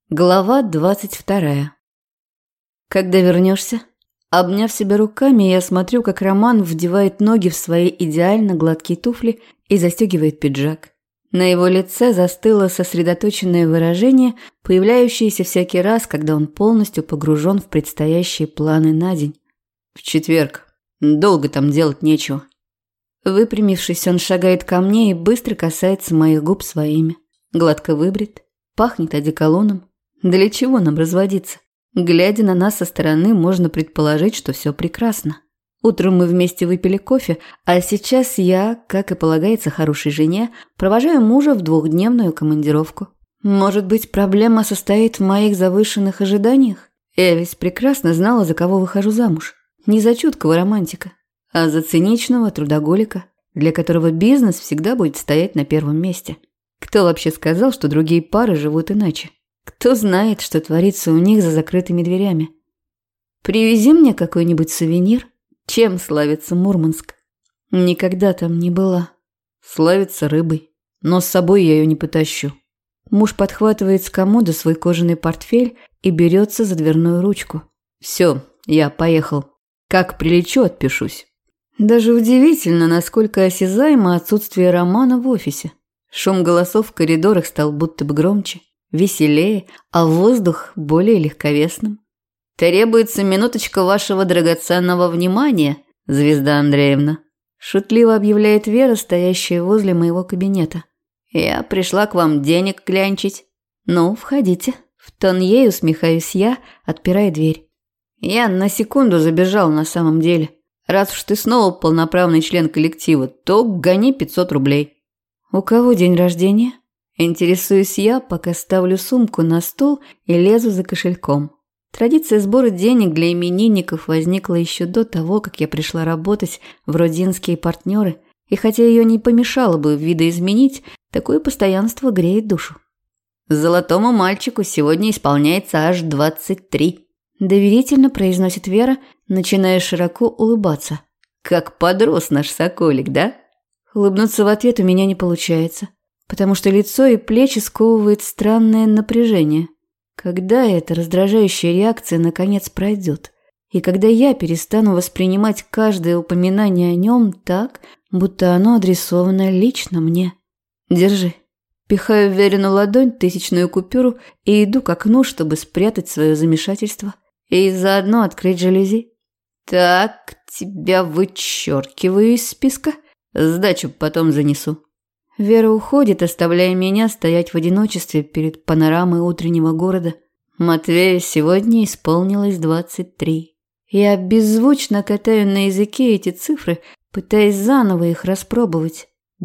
Глава 22. Когда вернешься? Обняв себя руками, я смотрю, как Роман вдевает ноги в свои идеально гладкие туфли и застегивает пиджак. На его лице застыло сосредоточенное выражение, появляющееся всякий раз, когда он полностью погружен в предстоящие планы на день. В четверг. Долго там делать нечего. Выпрямившись, он шагает ко мне и быстро касается моих губ своими. Гладко выбрит, пахнет одеколоном. Для чего нам разводиться? Глядя на нас со стороны, можно предположить, что все прекрасно. Утром мы вместе выпили кофе, а сейчас я, как и полагается хорошей жене, провожаю мужа в двухдневную командировку. Может быть, проблема состоит в моих завышенных ожиданиях? Я ведь прекрасно знала, за кого выхожу замуж. Не за чуткого романтика, а за циничного трудоголика, для которого бизнес всегда будет стоять на первом месте. Кто вообще сказал, что другие пары живут иначе? Кто знает, что творится у них за закрытыми дверями? Привези мне какой-нибудь сувенир. Чем славится Мурманск? Никогда там не была. Славится рыбой, но с собой я ее не потащу. Муж подхватывает с комода свой кожаный портфель и берется за дверную ручку. Все, я поехал. Как прилечу, отпишусь. Даже удивительно, насколько осязаемо отсутствие Романа в офисе. Шум голосов в коридорах стал будто бы громче, веселее, а воздух более легковесным. «Требуется минуточка вашего драгоценного внимания, Звезда Андреевна», шутливо объявляет Вера, стоящая возле моего кабинета. «Я пришла к вам денег клянчить». «Ну, входите». В тон ей усмехаюсь я, отпирая дверь. «Я на секунду забежал на самом деле. Раз уж ты снова полноправный член коллектива, то гони 500 рублей». «У кого день рождения?» Интересуюсь я, пока ставлю сумку на стол и лезу за кошельком. Традиция сбора денег для именинников возникла еще до того, как я пришла работать в родинские партнеры, и хотя ее не помешало бы видоизменить, такое постоянство греет душу. «Золотому мальчику сегодня исполняется аж 23», доверительно произносит Вера, начиная широко улыбаться. «Как подрос наш соколик, да?» Улыбнуться в ответ у меня не получается, потому что лицо и плечи сковывает странное напряжение. Когда эта раздражающая реакция наконец пройдет? И когда я перестану воспринимать каждое упоминание о нем так, будто оно адресовано лично мне? Держи. Пихаю в Верину ладонь 1000-ную купюру и иду к окну, чтобы спрятать свое замешательство и заодно открыть жалюзи. Так, тебя вычеркиваю из списка. Сдачу потом занесу. Вера уходит, оставляя меня стоять в одиночестве перед панорамой утреннего города. Матвею сегодня исполнилось 23. Я беззвучно катаю на языке эти цифры, пытаясь заново их распробовать.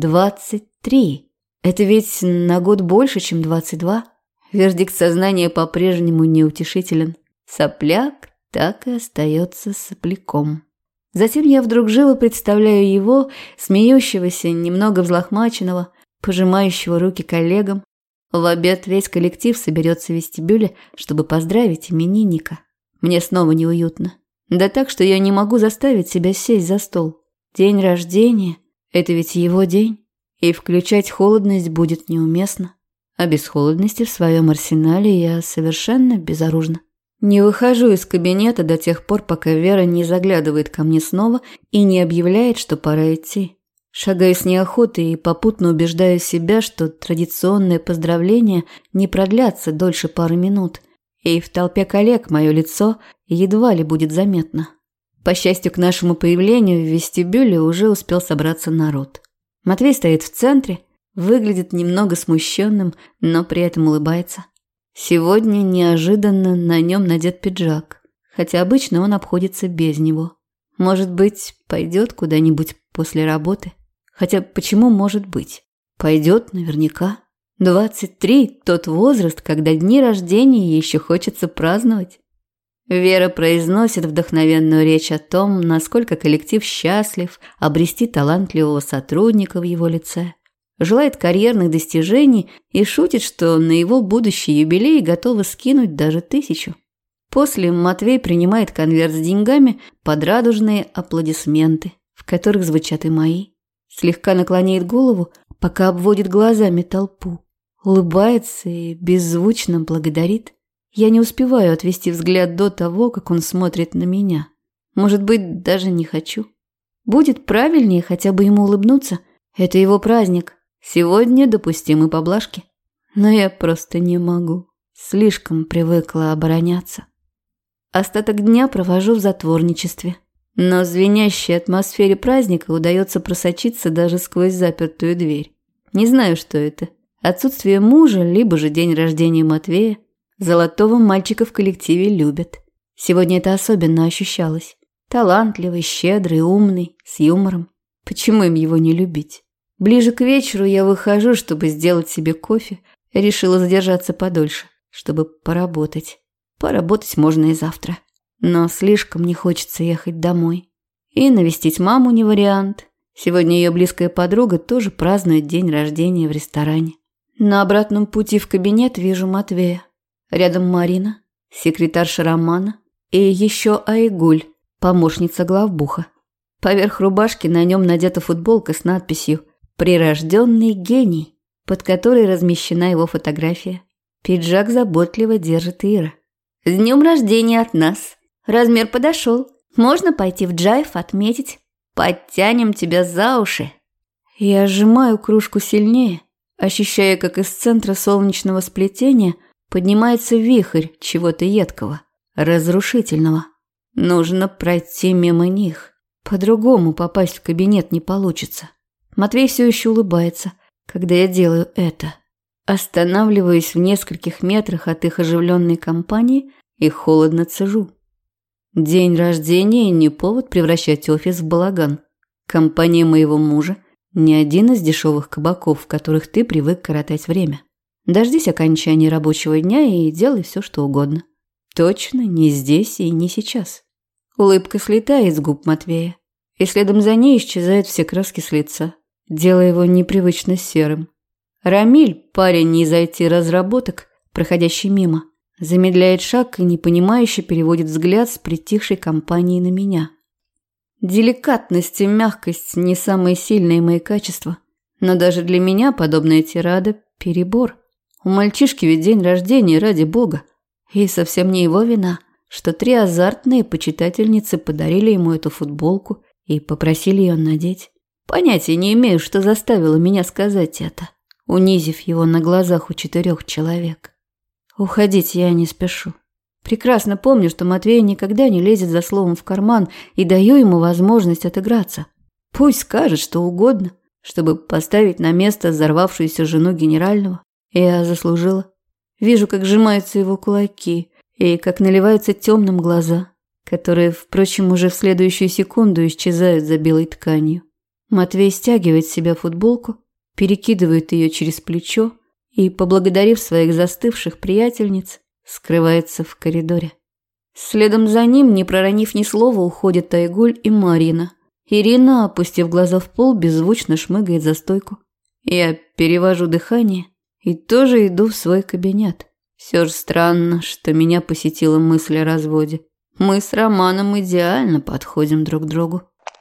23. Это ведь на год больше, чем 22. Вердикт сознания по-прежнему неутешителен. Сопляк так и остается сопляком. Затем я вдруг живо представляю его, смеющегося, немного взлохмаченного, пожимающего руки коллегам. В обед весь коллектив соберется в вестибюле, чтобы поздравить именинника. Мне снова неуютно. Да так, что я не могу заставить себя сесть за стол. День рождения – это ведь его день, и включать холодность будет неуместно. А без холодности в своем арсенале я совершенно безоружна. Не выхожу из кабинета до тех пор, пока Вера не заглядывает ко мне снова и не объявляет, что пора идти. Шагаю с неохотой и попутно убеждаю себя, что традиционные поздравления не продлятся дольше пары минут, и в толпе коллег мое лицо едва ли будет заметно. По счастью, к нашему появлению в вестибюле уже успел собраться народ. Матвей стоит в центре, выглядит немного смущенным, но при этом улыбается. Сегодня неожиданно на нем надет пиджак, хотя обычно он обходится без него. Может быть, пойдет куда-нибудь после работы? Хотя почему может быть? Пойдет наверняка. 23 – тот возраст, когда дни рождения еще хочется праздновать. Вера произносит вдохновенную речь о том, насколько коллектив счастлив обрести талантливого сотрудника в его лице. Желает карьерных достижений и шутит, что на его будущий юбилей готова скинуть даже 1000. После Матвей принимает конверт с деньгами под радужные аплодисменты, в которых звучат и мои. Слегка наклоняет голову, пока обводит глазами толпу. улыбается и беззвучно благодарит. Я не успеваю отвести взгляд до того, как он смотрит на меня. Может быть, даже не хочу. Будет правильнее хотя бы ему улыбнуться. Это его праздник. Сегодня допустимы поблажки. Но я просто не могу. Слишком привыкла обороняться. Остаток дня провожу в затворничестве. Но в звенящей атмосфере праздника удается просочиться даже сквозь запертую дверь. Не знаю, что это. Отсутствие мужа, либо же день рождения Матвея. Золотого мальчика в коллективе любят. Сегодня это особенно ощущалось. Талантливый, щедрый, умный, с юмором. Почему им его не любить? Ближе к вечеру я выхожу, чтобы сделать себе кофе. Решила задержаться подольше, чтобы поработать. Поработать можно и завтра. Но слишком не хочется ехать домой. И навестить маму не вариант. Сегодня ее близкая подруга тоже празднует день рождения в ресторане. На обратном пути в кабинет вижу Матвея. Рядом Марина, секретарша Романа, и еще Айгуль, помощница главбуха. Поверх рубашки на нем надета футболка с надписью «Прирожденный гений», под которой размещена его фотография. Пиджак заботливо держит Ира. «С днем рождения от нас! Размер подошел. Можно пойти в джайв отметить. Подтянем тебя за уши». Я сжимаю кружку сильнее, ощущая, как из центра солнечного сплетения поднимается вихрь чего-то едкого, разрушительного. Нужно пройти мимо них. По-другому попасть в кабинет не получится. Матвей все еще улыбается, когда я делаю это. Останавливаюсь в нескольких метрах от их оживленной компании и холодно цежу. День рождения не повод превращать офис в балаган. Компания моего мужа не один из дешевых кабаков, в которых ты привык коротать время. Дождись окончания рабочего дня и делай все, что угодно. Точно не здесь и не сейчас. Улыбка слетает с губ Матвея, и следом за ней исчезают все краски с лица, делая его непривычно серым. Рамиль, парень из IT-разработок, проходящий мимо, замедляет шаг и непонимающе переводит взгляд с притихшей компании на меня. Деликатность и мягкость – не самые сильные мои качества, но даже для меня подобная тирада – перебор. У мальчишки ведь день рождения, ради бога. И совсем не его вина, что 3 азартные почитательницы подарили ему эту футболку и попросили ее надеть. Понятия не имею, что заставило меня сказать это, унизив его на глазах у 4 человек. Уходить я не спешу. Прекрасно помню, что Матвей никогда не лезет за словом в карман и даю ему возможность отыграться. Пусть скажет что угодно, чтобы поставить на место взорвавшуюся жену генерального. Я заслужила. Вижу, как сжимаются его кулаки и как наливаются темным глаза, которые, впрочем, уже в следующую секунду исчезают за белой тканью. Матвей стягивает с себя футболку, перекидывает ее через плечо и, поблагодарив своих застывших приятельниц, скрывается в коридоре. Следом за ним, не проронив ни слова, уходят Айгуль и Марина. Ирина, опустив глаза в пол, беззвучно шмыгает за стойку. Я перевожу дыхание и тоже иду в свой кабинет. Все же странно, что меня посетила мысль о разводе. Мы с Романом идеально подходим друг к другу.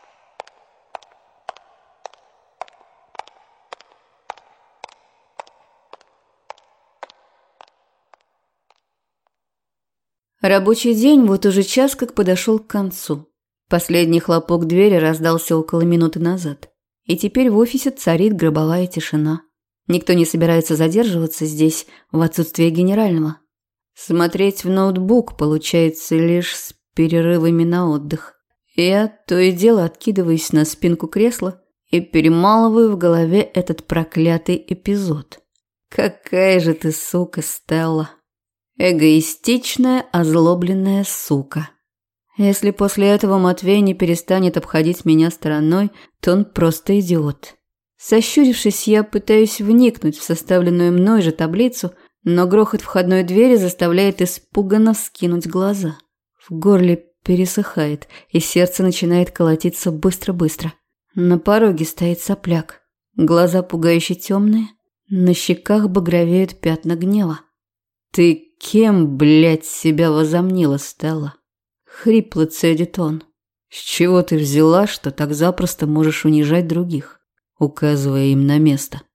Рабочий день вот уже час как подошел к концу. Последний хлопок двери раздался около минуты назад. И теперь в офисе царит гробовая тишина. Никто не собирается задерживаться здесь в отсутствие генерального. Смотреть в ноутбук получается лишь с перерывами на отдых. Я то и дело откидываюсь на спинку кресла и перемалываю в голове этот проклятый эпизод. Какая же ты сука, Стелла. Эгоистичная, озлобленная сука. Если после этого Матвей не перестанет обходить меня стороной, то он просто идиот. Сощурившись, я пытаюсь вникнуть в составленную мной же таблицу, но грохот входной двери заставляет испуганно вскинуть глаза. В горле пересыхает, и сердце начинает колотиться быстро-быстро. На пороге стоит сопляк. Глаза пугающе темные, на щеках багровеют пятна гнева. «Ты кем, блядь, себя возомнила, Стелла?» Хрипло цедит он. «С чего ты взяла, что так запросто можешь унижать других, указывая им на место?»